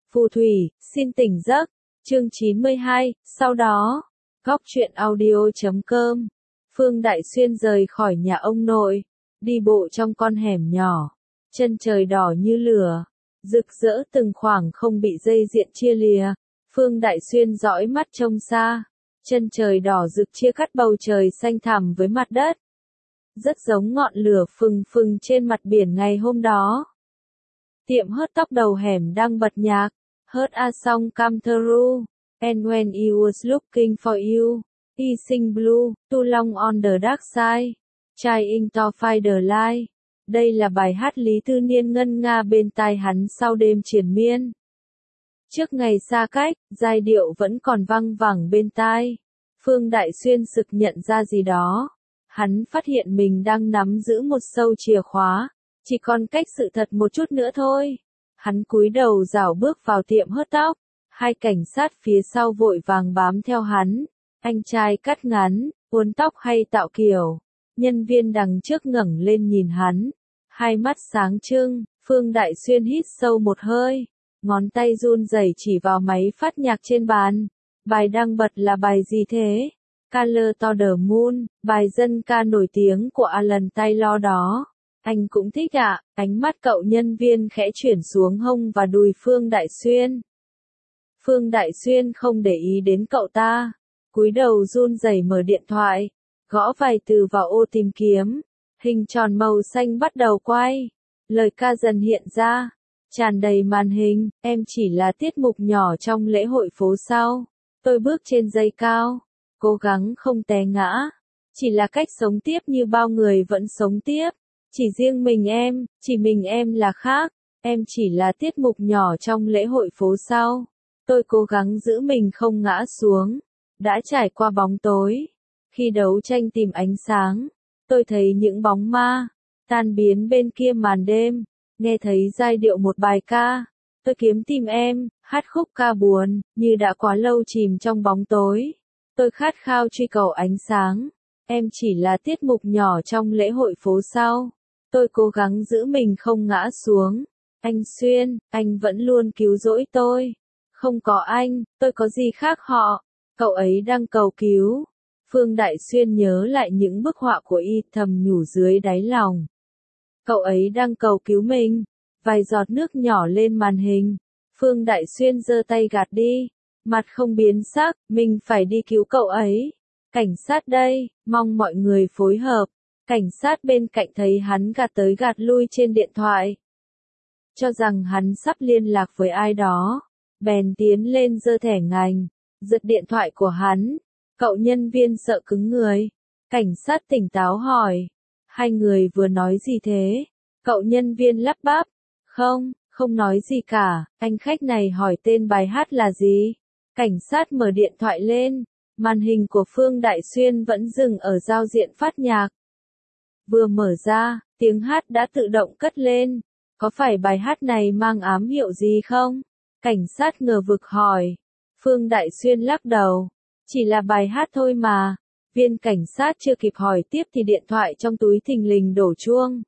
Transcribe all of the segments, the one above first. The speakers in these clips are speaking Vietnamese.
Phù thủy, xin tỉnh giấc. Chương 92, sau đó. Góc truyện audio.com. Phương Đại Xuyên rời khỏi nhà ông nội, đi bộ trong con hẻm nhỏ. Chân trời đỏ như lửa, rực rỡ từng khoảng không bị dây điện chia lìa. Phương Đại Xuyên dõi mắt trông xa. Chân trời đỏ rực chia cắt bầu trời xanh thẳm với mặt đất. Rất giống ngọn lửa phừng phừng trên mặt biển ngày hôm đó. Tiệm hớt tóc đầu hẻm đang bật nhạc. Hớt a song come through. And when I was looking for you, I sing blue, too long on the dark side. Trying to find the light. Đây là bài hát Lý Tư Niên ngân nga bên tai hắn sau đêm triền miên. Trước ngày xa cách, giai điệu vẫn còn văng vẳng bên tai. Phương Đại Xuyên sực nhận ra gì đó. Hắn phát hiện mình đang nắm giữ một sâu chìa khóa, chỉ còn cách sự thật một chút nữa thôi. Hắn cúi đầu rảo bước vào tiệm hớt tóc, hai cảnh sát phía sau vội vàng bám theo hắn. Anh trai cắt ngắn, uốn tóc hay tạo kiểu. Nhân viên đằng trước ngẩng lên nhìn hắn, hai mắt sáng trưng. Phương Đại Xuyên hít sâu một hơi, ngón tay run rẩy chỉ vào máy phát nhạc trên bàn. Bài đang bật là bài gì thế? Color to the Moon, bài dân ca nổi tiếng của Alan Taylor đó. Anh cũng thích ạ. Ánh mắt cậu nhân viên khẽ chuyển xuống hông và đùi Phương Đại Xuyên. Phương Đại Xuyên không để ý đến cậu ta, cúi đầu run rẩy mở điện thoại, gõ vài từ vào ô tìm kiếm. Hình tròn màu xanh bắt đầu quay, lời ca dần hiện ra, tràn đầy màn hình. Em chỉ là tiết mục nhỏ trong lễ hội phố sau. Tôi bước trên dây cao, cố gắng không té ngã. Chỉ là cách sống tiếp như bao người vẫn sống tiếp. Chỉ riêng mình em là khác. Em chỉ là tiết mục nhỏ trong lễ hội phố sau. Tôi cố gắng giữ mình không ngã xuống. Đã trải qua bóng tối. Khi đấu tranh tìm ánh sáng, tôi thấy những bóng ma tan biến bên kia màn đêm. Nghe thấy giai điệu một bài ca. Tôi kiếm tìm em, hát khúc ca buồn, như đã quá lâu chìm trong bóng tối. Tôi khát khao truy cầu ánh sáng. Em chỉ là tiết mục nhỏ trong lễ hội phố sau. Tôi cố gắng giữ mình không ngã xuống. Anh Xuyên, anh vẫn luôn cứu rỗi tôi. Không có anh, tôi có gì khác họ. Cậu ấy đang cầu cứu. Phương Đại Xuyên nhớ lại những bức họa của y, thầm nhủ dưới đáy lòng. Cậu ấy đang cầu cứu mình. Vài giọt nước nhỏ lên màn hình. Phương Đại Xuyên giơ tay gạt đi. Mặt không biến sắc, mình phải đi cứu cậu ấy. Cảnh sát đây, mong mọi người phối hợp. Cảnh sát bên cạnh thấy hắn gạt tới gạt lui trên điện thoại, cho rằng hắn sắp liên lạc với ai đó, bèn tiến lên giơ thẻ ngành, giật điện thoại của hắn. Cậu nhân viên sợ cứng người. Cảnh sát tỉnh táo hỏi, hai người vừa nói gì thế? Cậu nhân viên lắp bắp, không nói gì cả. Anh khách này hỏi tên bài hát là gì? Cảnh sát mở điện thoại lên, màn hình của Phương Đại Xuyên vẫn dừng ở giao diện phát nhạc. Vừa mở ra, tiếng hát đã tự động cất lên. Có phải bài hát này mang ám hiệu gì không? Cảnh sát ngờ vực hỏi. Phương Đại Xuyên lắc đầu. Chỉ là bài hát thôi mà. Viên cảnh sát chưa kịp hỏi tiếp thì điện thoại trong túi thình lình đổ chuông.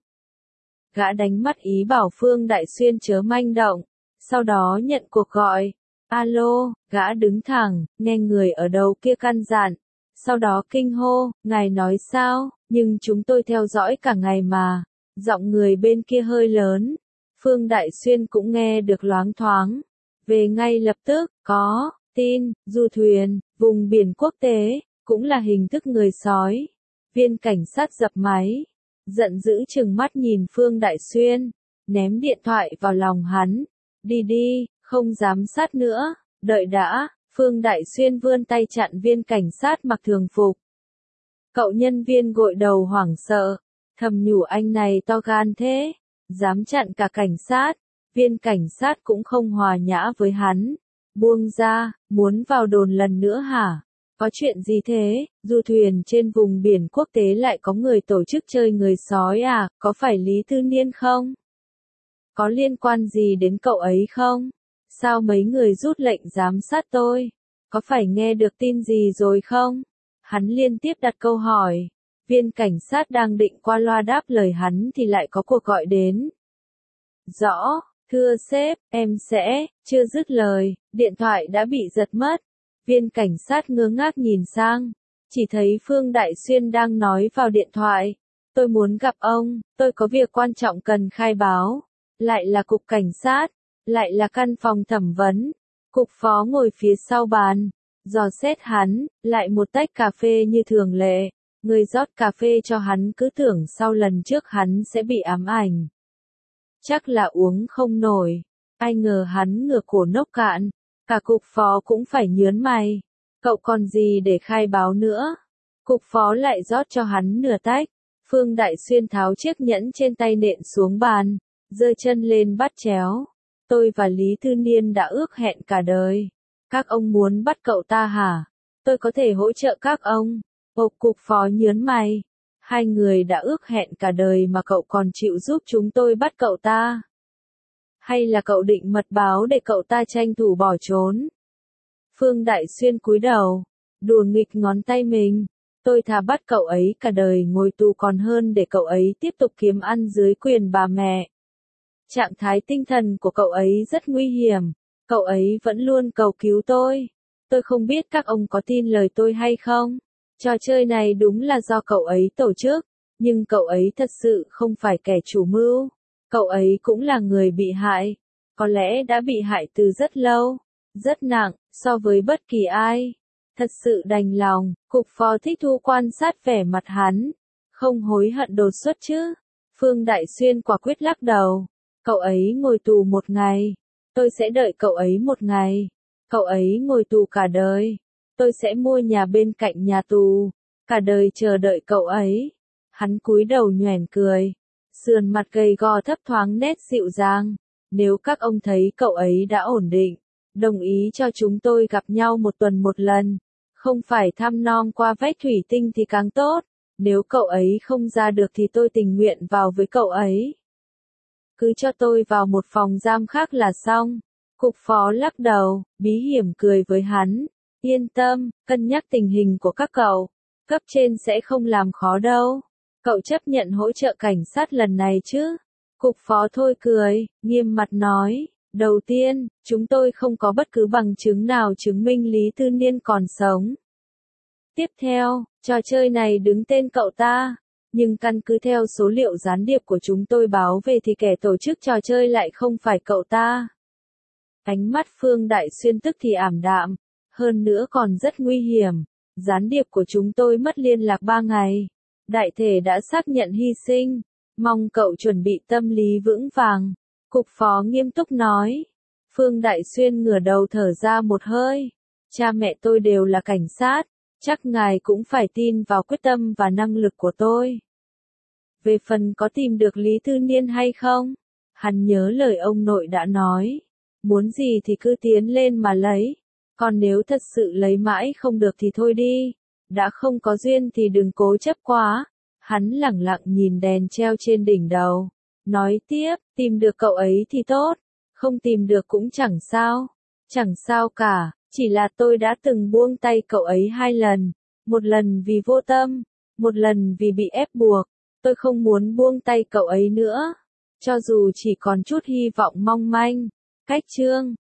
Gã đánh mắt ý bảo Phương Đại Xuyên chớ manh động. Sau đó nhận cuộc gọi. Alo, gã đứng thẳng, nghe người ở đầu kia căn dặn. Sau đó kinh hô, ngài nói sao? Nhưng chúng tôi theo dõi cả ngày mà. Giọng người bên kia hơi lớn. Phương Đại Xuyên cũng nghe được loáng thoáng. Về ngay lập tức, có tin, du thuyền, vùng biển quốc tế, cũng là hình thức người sói. Viên cảnh sát dập máy, giận dữ trừng mắt nhìn Phương Đại Xuyên, ném điện thoại vào lòng hắn. Đi, không dám sát nữa, đợi đã. Phương Đại Xuyên vươn tay chặn viên cảnh sát mặc thường phục. Cậu nhân viên gội đầu hoảng sợ, thầm nhủ anh này to gan thế, dám chặn cả cảnh sát. Viên cảnh sát cũng không hòa nhã với hắn. Buông ra, muốn vào đồn lần nữa hả? Có chuyện gì thế? Du thuyền trên vùng biển quốc tế lại có người tổ chức chơi người sói à? Có phải Lý Tư Niên không? Có liên quan gì đến cậu ấy không? Sao mấy người rút lệnh giám sát tôi? Có phải nghe được tin gì rồi không? Hắn liên tiếp đặt câu hỏi. Viên cảnh sát đang định qua loa đáp lời hắn thì lại có cuộc gọi đến. Rõ, Thưa sếp, em sẽ, chưa dứt lời, điện thoại đã bị giật mất. Viên cảnh sát ngơ ngác nhìn sang, chỉ thấy Phương Đại Xuyên đang nói vào điện thoại. Tôi muốn gặp ông, tôi có việc quan trọng cần khai báo. Lại là cục cảnh sát, lại là căn phòng thẩm vấn. Cục phó ngồi phía sau bàn, dò xét hắn, lại một tách cà phê như thường lệ. Người rót cà phê cho hắn cứ tưởng sau lần trước hắn sẽ bị ám ảnh. Chắc là uống không nổi. Ai ngờ hắn ngửa cổ nốc cạn. Cả cục phó cũng phải nhớn mày. Cậu còn gì để khai báo nữa? Cục phó lại rót cho hắn nửa tách. Phương Đại Xuyên tháo chiếc nhẫn trên tay nện xuống bàn, giơ chân lên bắt chéo. Tôi và Lý Thư Niên đã ước hẹn cả đời. Các ông muốn bắt cậu ta hả? Tôi có thể hỗ trợ các ông. Cục phó nhớn mày. Hai người đã ước hẹn cả đời mà cậu còn chịu giúp chúng tôi bắt cậu ta. Hay là cậu định mật báo để cậu ta tranh thủ bỏ trốn? Phương Đại Xuyên cúi đầu, đùa nghịch ngón tay mình. Tôi thà bắt cậu ấy cả đời ngồi tù còn hơn để cậu ấy tiếp tục kiếm ăn dưới quyền bà mẹ. Trạng thái tinh thần của cậu ấy rất nguy hiểm. Cậu ấy vẫn luôn cầu cứu tôi. Tôi không biết các ông có tin lời tôi hay không. Trò chơi này đúng là do cậu ấy tổ chức, nhưng cậu ấy thật sự không phải kẻ chủ mưu. Cậu ấy cũng là người bị hại. Có lẽ đã bị hại từ rất lâu, rất nặng, so với bất kỳ ai. Thật sự đành lòng, cục phó Thích Thu quan sát vẻ mặt hắn. Không hối hận đột xuất chứ? Phương Đại Xuyên quả quyết lắc đầu. Cậu ấy ngồi tù một ngày. Tôi sẽ đợi cậu ấy một ngày. Cậu ấy ngồi tù cả đời. Tôi sẽ mua nhà bên cạnh nhà tù. Cả đời chờ đợi cậu ấy. Hắn cúi đầu nhoẻn cười. Sườn mặt gầy gò thấp thoáng nét dịu dàng. Nếu các ông thấy cậu ấy đã ổn định, đồng ý cho chúng tôi gặp nhau một tuần một lần. Không phải thăm nom qua vách thủy tinh thì càng tốt. Nếu cậu ấy không ra được thì tôi tình nguyện vào với cậu ấy. Cứ cho tôi vào một phòng giam khác là xong. Cục phó lắc đầu, bí hiểm cười với hắn. Yên tâm, cân nhắc tình hình của các cậu. Cấp trên sẽ không làm khó đâu. Cậu chấp nhận hỗ trợ cảnh sát lần này chứ? Cục phó thôi cười, nghiêm mặt nói. Đầu tiên, chúng tôi không có bất cứ bằng chứng nào chứng minh Lý Thư Niên còn sống. Tiếp theo, trò chơi này đứng tên cậu ta. Nhưng căn cứ theo số liệu gián điệp của chúng tôi báo về thì kẻ tổ chức trò chơi lại không phải cậu ta. Ánh mắt Phương Đại Xuyên tức thì ảm đạm. Hơn nữa còn rất nguy hiểm. Gián điệp của chúng tôi mất liên lạc 3 ngày. Đại thể đã xác nhận hy sinh. Mong cậu chuẩn bị tâm lý vững vàng. Cục phó nghiêm túc nói. Phương Đại Xuyên ngửa đầu thở ra một hơi. Cha mẹ tôi đều là cảnh sát. Chắc ngài cũng phải tin vào quyết tâm và năng lực của tôi. Về phần có tìm được Lý Thư Niên hay không? Hắn nhớ lời ông nội đã nói. Muốn gì thì cứ tiến lên mà lấy. Còn nếu thật sự lấy mãi không được thì thôi đi. Đã không có duyên thì đừng cố chấp quá. Hắn lẳng lặng nhìn đèn treo trên đỉnh đầu. Nói tiếp, tìm được cậu ấy thì tốt. Không tìm được cũng chẳng sao. Chẳng sao cả, chỉ là tôi đã từng buông tay cậu ấy 2 lần. Một lần vì vô tâm, một lần vì bị ép buộc. Tôi không muốn buông tay cậu ấy nữa. Cho dù chỉ còn chút hy vọng mong manh. Cách chương